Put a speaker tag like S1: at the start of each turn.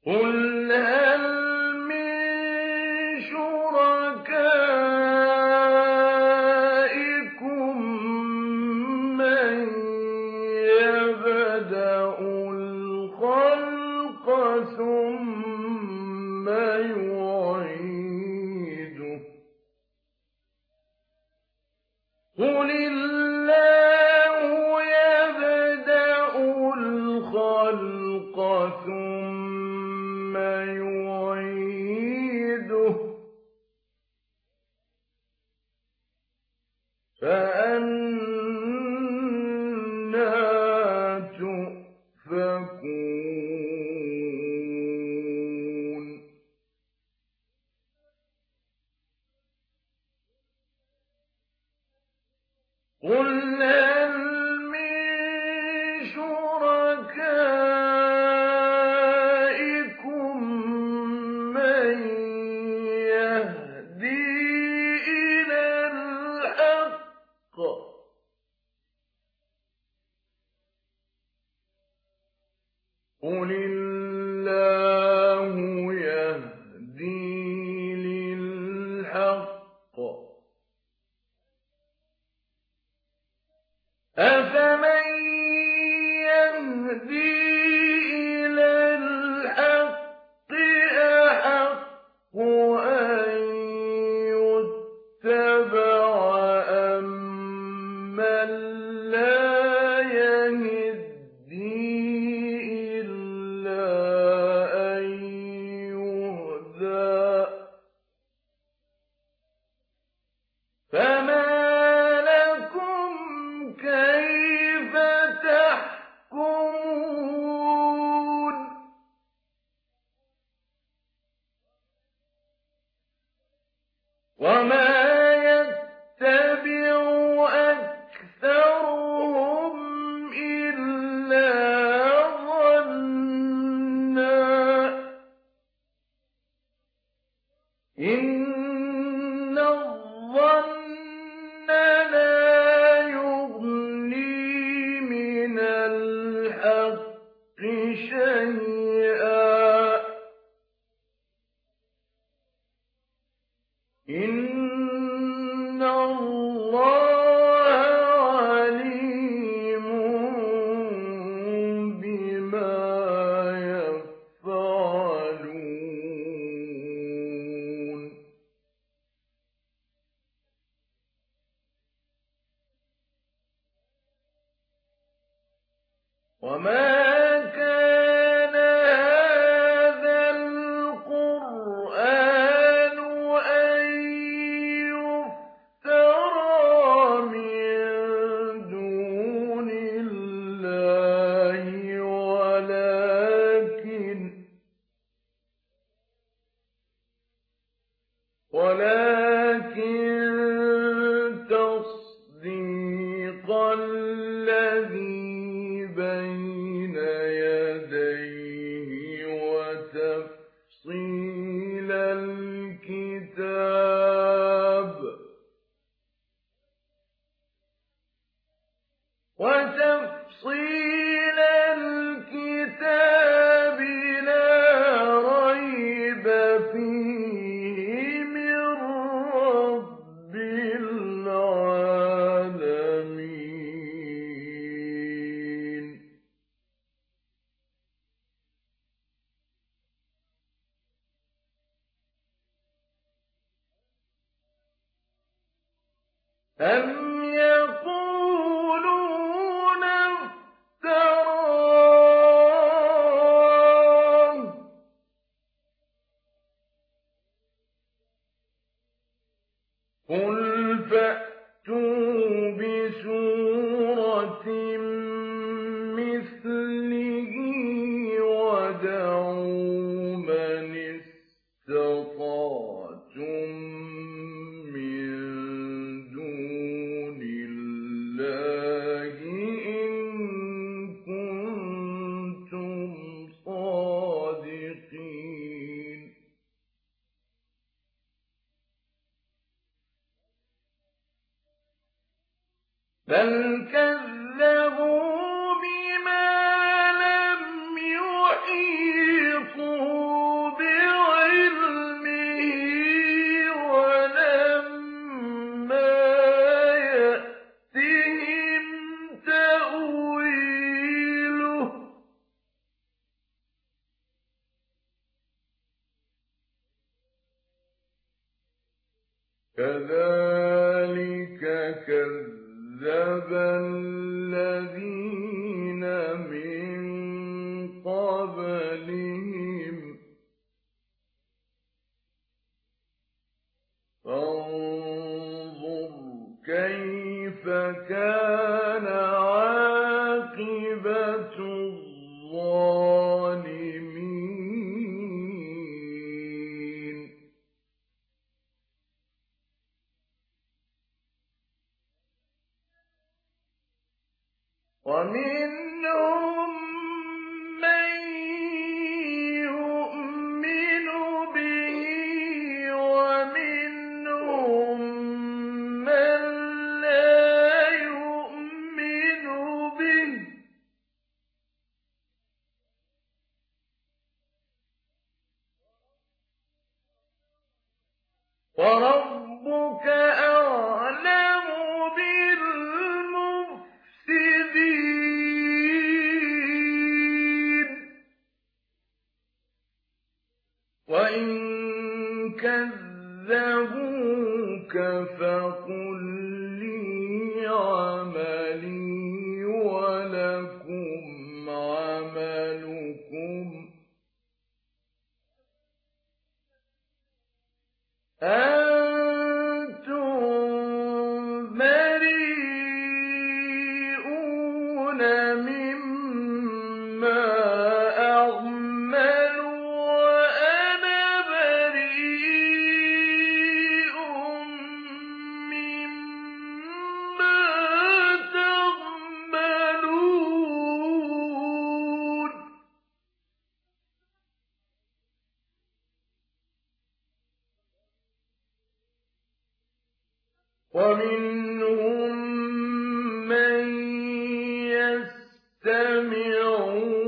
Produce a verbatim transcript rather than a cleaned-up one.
S1: قُلْ هَلْ مِن شُرَكَائِكُم مَّن يَبْدَأُ الْخَلْقَ ثُمَّ يُعِيدُهُ ۚ قُلِ اللَّهُ يَبْدَأُ الْخَلْقَ ثُمَّ يُعِيدُهُ ۖ فَأَنَّىٰ تُؤْفَكُونَ قُلْ هَلْ مِن شُرَكَائِكُم مَّن يَهْدِي إِلَى الْحَقِّ ۚ قُلِ اللَّهُ يَهْدِي لِلْحَقِّ ۗ أَفَمَن يَهْدِي إِلَى الْحَقِّ أَحَقُّ أَن يُتَّبَعَ أَمَّن لَّا يَهِدِّي إِلَّا أَن يُهْدَىٰ ۖ فَمَا لَكُمْ كَيْفَ تَحْكُمُونَ وَمَا يَتَّبِعُ أَكْثَرُهُمْ إِلَّا ظَنًّا ۚ إِنَّ الظَّنَّ لَا يُغْنِي مِنَ الْحَقِّ شَيْئًا ۚ إِنَّ اللَّهَ عَلِيمٌ بِمَا يَفْعَلُونَ وَمَا كَانَ هَٰذَا الْقُرْآنُ أَن يُفْتَرَىٰ مِن دُونِ اللَّهِ وَلَٰكِن تَصْدِيقَ الَّذِي بَيْنَ يَدَيْهِ وَتَفْصِيلَ الْكِتَابِ وَتَفْصِيلَ الْكِتَابِ لَا رَيْبَ فِيهِ مِن رَّبِّ الْعَالَمِينَ أَمْ يَقُولُونَ افْتَرَاهُ ۖ قُلْ فَأْتُوا بِسُورَةٍ مِّثْلِهِ وَادْعُوا مَنِ اسْتَطَعْتُم مِّن دُونِ اللَّهِ إِن كُنتُمْ صَادِقِينَ بَلْ كَذَّبُوا بِمَا لَمْ يُحِيطُوا كذلك كذب الذين من قبلهم فانظر كيف كان عاقبة الظالمين ومنهم من يؤمن به ومنهم من لا يؤمن به وربك أعلم بالمفسدين وإن كذبوك فقل لي عملي ولكم عملكم أنتم بريئون مما أعمل وأنا بريء مما تعملون ومنهم من يستمعون